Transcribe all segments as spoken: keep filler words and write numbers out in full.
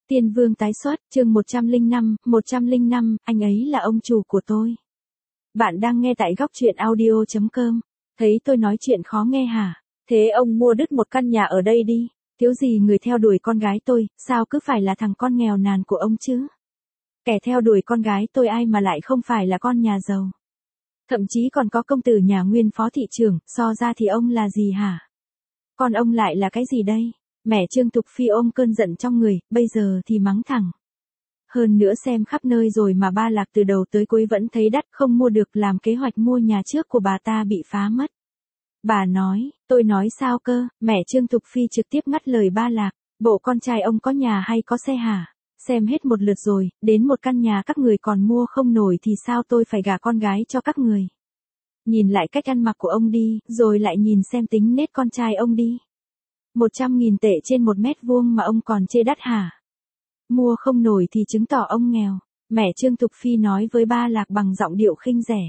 Tiên Vương tái xuất, chương một trăm lẻ năm, một trăm lẻ năm, anh ấy là ông chủ của tôi. Bạn đang nghe tại góc truyện audio chấm com. Thấy tôi nói chuyện khó nghe hả? Thế ông mua đứt một căn nhà ở đây đi. Thiếu gì người theo đuổi con gái tôi, sao cứ phải là thằng con nghèo nàn của ông chứ? Kẻ theo đuổi con gái tôi ai mà lại không phải là con nhà giàu. Thậm chí còn có công tử nhà nguyên phó thị trưởng, so ra thì ông là gì hả? Còn ông lại là cái gì đây? Mẹ Trương Thục Phi ôm cơn giận trong người, bây giờ thì mắng thẳng. Hơn nữa xem khắp nơi rồi mà ba Lạc từ đầu tới cuối vẫn thấy đắt không mua được, làm kế hoạch mua nhà trước của bà ta bị phá mất. Bà nói, tôi nói sao cơ? Mẹ Trương Thục Phi trực tiếp ngắt lời ba Lạc, bộ con trai ông có nhà hay có xe hả? Xem hết một lượt rồi, đến một căn nhà các người còn mua không nổi thì sao tôi phải gả con gái cho các người? Nhìn lại cách ăn mặc của ông đi, rồi lại nhìn xem tính nết con trai ông đi. Một trăm nghìn tệ trên một mét vuông mà ông còn chê đắt hả? Mua không nổi thì chứng tỏ ông nghèo. Mẹ Trương Thục Phi nói với ba Lạc bằng giọng điệu khinh rẻ.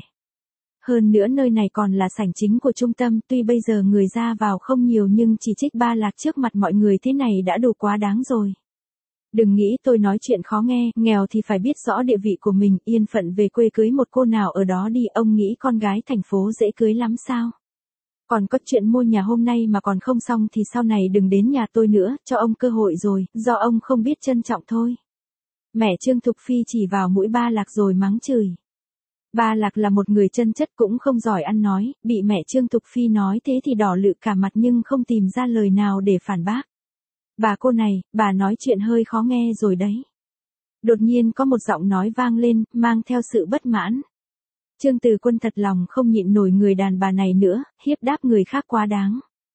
Hơn nữa nơi này còn là sảnh chính của trung tâm, tuy bây giờ người ra vào không nhiều nhưng chỉ trích ba Lạc trước mặt mọi người thế này đã đủ quá đáng rồi. Đừng nghĩ tôi nói chuyện khó nghe, nghèo thì phải biết rõ địa vị của mình, yên phận về quê cưới một cô nào ở đó đi, ông nghĩ con gái thành phố dễ cưới lắm sao? Còn có chuyện mua nhà hôm nay mà còn không xong thì sau này đừng đến nhà tôi nữa, cho ông cơ hội rồi, do ông không biết trân trọng thôi. Mẹ Trương Thục Phi chỉ vào mũi ba Lạc rồi mắng chửi. Ba Lạc là một người chân chất cũng không giỏi ăn nói, bị mẹ Trương Thục Phi nói thế thì đỏ lự cả mặt nhưng không tìm ra lời nào để phản bác. Bà cô này, bà nói chuyện hơi khó nghe rồi đấy. Đột nhiên có một giọng nói vang lên, mang theo sự bất mãn. Trương Từ Quân thật lòng không nhịn nổi người đàn bà này nữa, hiếp đáp người khác quá đáng.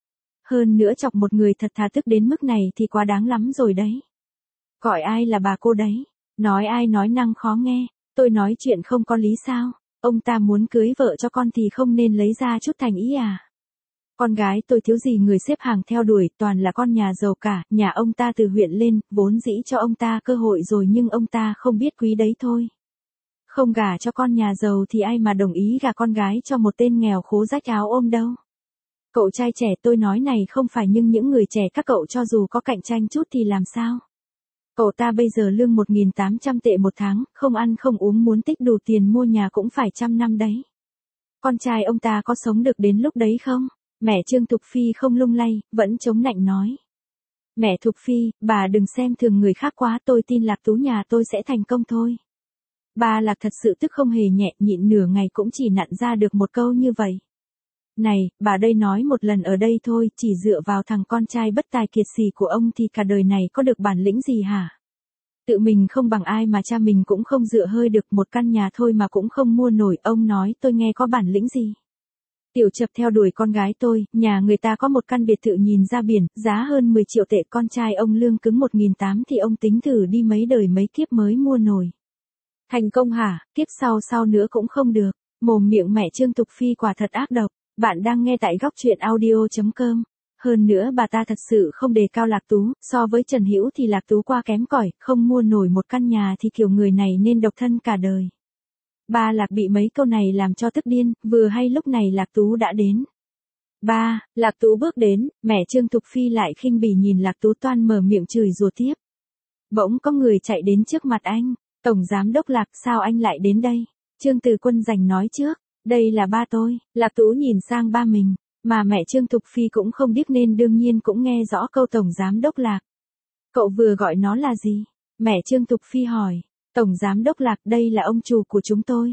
Hơn nữa chọc một người thật thà tức đến mức này thì quá đáng lắm rồi đấy. Gọi ai là bà cô đấy? Nói ai nói năng khó nghe, tôi nói chuyện không có lý sao? Ông ta muốn cưới vợ cho con thì không nên lấy ra chút thành ý à? Con gái tôi thiếu gì người xếp hàng theo đuổi, toàn là con nhà giàu cả, nhà ông ta từ huyện lên, vốn dĩ cho ông ta cơ hội rồi nhưng ông ta không biết quý đấy thôi. Không gả cho con nhà giàu thì ai mà đồng ý gả con gái cho một tên nghèo khố rách áo ôm đâu. Cậu trai trẻ tôi nói này không phải nhưng những người trẻ các cậu cho dù có cạnh tranh chút thì làm sao? Cậu ta bây giờ lương một nghìn tám trăm tệ một tháng, không ăn không uống muốn tích đủ tiền mua nhà cũng phải trăm năm đấy. Con trai ông ta có sống được đến lúc đấy không? Mẹ Trương Thục Phi không lung lay, vẫn chống nạnh nói. Mẹ Thục Phi, bà đừng xem thường người khác quá, tôi tin Lạc Tú nhà tôi sẽ thành công thôi. Bà Lạc thật sự tức không hề nhẹ, nhịn nửa ngày cũng chỉ nặn ra được một câu như vậy. Này, bà đây nói một lần ở đây thôi, chỉ dựa vào thằng con trai bất tài kiệt sỉ của ông thì cả đời này có được bản lĩnh gì hả? Tự mình không bằng ai mà cha mình cũng không dựa hơi được, một căn nhà thôi mà cũng không mua nổi, ông nói tôi nghe có bản lĩnh gì? Tiểu Chập theo đuổi con gái tôi, nhà người ta có một căn biệt thự nhìn ra biển, giá hơn mười triệu tệ, con trai ông lương cứng một nghìn tám trăm thì ông tính thử đi mấy đời mấy kiếp mới mua nổi. Thành công hả? Kiếp sau sau nữa cũng không được. Mồm miệng mẹ Trương Thục Phi quả thật ác độc. Bạn đang nghe tại góc truyện audio chấm com. Hơn nữa bà ta thật sự không đề cao Lạc Tú, so với Trần Hữu thì Lạc Tú qua kém cỏi, không mua nổi một căn nhà thì kiểu người này nên độc thân cả đời. Ba Lạc bị mấy câu này làm cho tức điên, vừa hay lúc này Lạc Tú đã đến. Ba, Lạc Tú bước đến, mẹ Trương Thục Phi lại khinh bỉ nhìn Lạc Tú toan mở miệng chửi rủa tiếp. Bỗng có người chạy đến trước mặt anh. Tổng giám đốc Lạc, sao anh lại đến đây? Trương Từ Quân giành nói trước, đây là ba tôi. Lạc Tú nhìn sang ba mình, mà mẹ Trương Thục Phi cũng không điếc nên đương nhiên cũng nghe rõ câu tổng giám đốc Lạc. Cậu vừa gọi nó là gì? Mẹ Trương Thục Phi hỏi. Tổng giám đốc Lạc, đây là ông chủ của chúng tôi.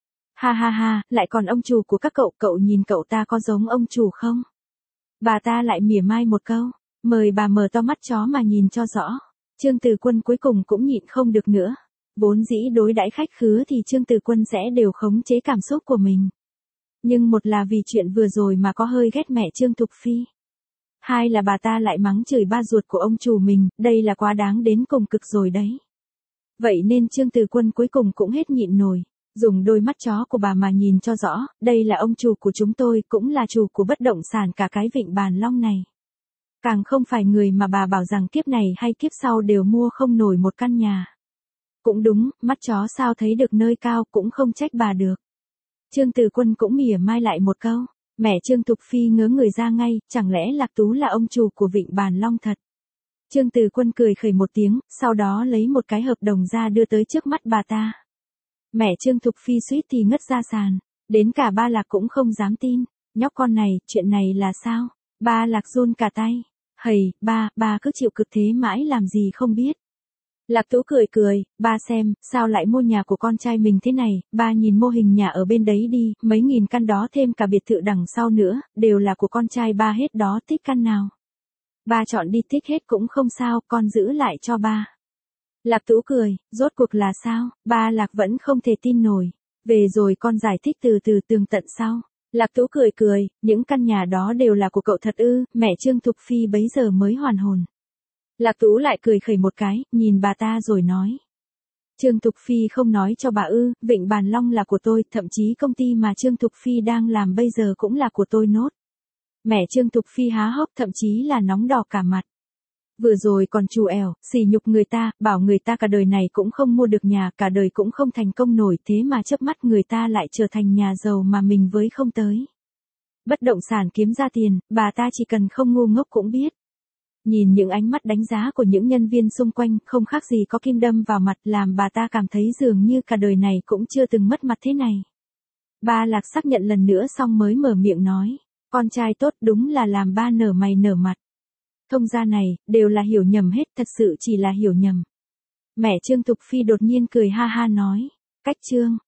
Ha ha ha, lại còn ông chủ của các cậu, cậu nhìn cậu ta có giống ông chủ không? Bà ta lại mỉa mai một câu, mời bà mở to mắt chó mà nhìn cho rõ. Trương Từ Quân cuối cùng cũng nhịn không được nữa. Vốn dĩ đối đãi khách khứa thì Trương Từ Quân sẽ đều khống chế cảm xúc của mình. Nhưng một là vì chuyện vừa rồi mà có hơi ghét mẹ Trương Thục Phi. Hai là bà ta lại mắng chửi ba ruột của ông chủ mình, đây là quá đáng đến cùng cực rồi đấy. Vậy nên Trương Từ Quân cuối cùng cũng hết nhịn nổi, dùng đôi mắt chó của bà mà nhìn cho rõ, đây là ông chủ của chúng tôi, cũng là chủ của bất động sản cả cái vịnh Bàn Long này. Càng không phải người mà bà bảo rằng kiếp này hay kiếp sau đều mua không nổi một căn nhà. Cũng đúng, mắt chó sao thấy được nơi cao, cũng không trách bà được. Trương Từ Quân cũng mỉa mai lại một câu, mẹ Trương Thục Phi ngớ người ra ngay, chẳng lẽ Lạc Tú là ông chủ của vịnh Bàn Long thật? Trương Từ Quân cười khẩy một tiếng, sau đó lấy một cái hợp đồng ra đưa tới trước mắt bà ta. Mẹ Trương Thục Phi suýt thì ngất ra sàn, đến cả ba Lạc cũng không dám tin, nhóc con này, chuyện này là sao? Ba Lạc run cả tay, hầy, ba, ba cứ chịu cực thế mãi làm gì không biết. Lạc Tú cười cười, ba xem, sao lại mua nhà của con trai mình thế này, ba nhìn mô hình nhà ở bên đấy đi, mấy nghìn căn đó thêm cả biệt thự đằng sau nữa, đều là của con trai ba hết đó, thích căn nào. Ba chọn đi, thích hết cũng không sao, con giữ lại cho ba. Lạc Tú cười, rốt cuộc là sao, ba Lạc vẫn không thể tin nổi. Về rồi con giải thích từ từ tường tận sau. Lạc Tú cười cười, những căn nhà đó đều là của cậu thật ư, mẹ Trương Thục Phi bấy giờ mới hoàn hồn. Lạc Tú lại cười khẩy một cái, nhìn bà ta rồi nói. Trương Thục Phi không nói cho bà ư, Vịnh Bàn Long là của tôi, thậm chí công ty mà Trương Thục Phi đang làm bây giờ cũng là của tôi nốt. Mẹ Trương Thục Phi há hốc, thậm chí là nóng đỏ cả mặt. Vừa rồi còn trù ẻo, sỉ nhục người ta, bảo người ta cả đời này cũng không mua được nhà, cả đời cũng không thành công nổi, thế mà chớp mắt người ta lại trở thành nhà giàu mà mình với không tới. Bất động sản kiếm ra tiền, bà ta chỉ cần không ngu ngốc cũng biết. Nhìn những ánh mắt đánh giá của những nhân viên xung quanh, không khác gì có kim đâm vào mặt, làm bà ta cảm thấy dường như cả đời này cũng chưa từng mất mặt thế này. Ba Lạc xác nhận lần nữa xong mới mở miệng nói, con trai tốt đúng là làm ba nở mày nở mặt. Thông gia này, đều là hiểu nhầm hết, thật sự chỉ là hiểu nhầm. Mẹ Trương Thục Phi đột nhiên cười ha ha nói, cách Trương,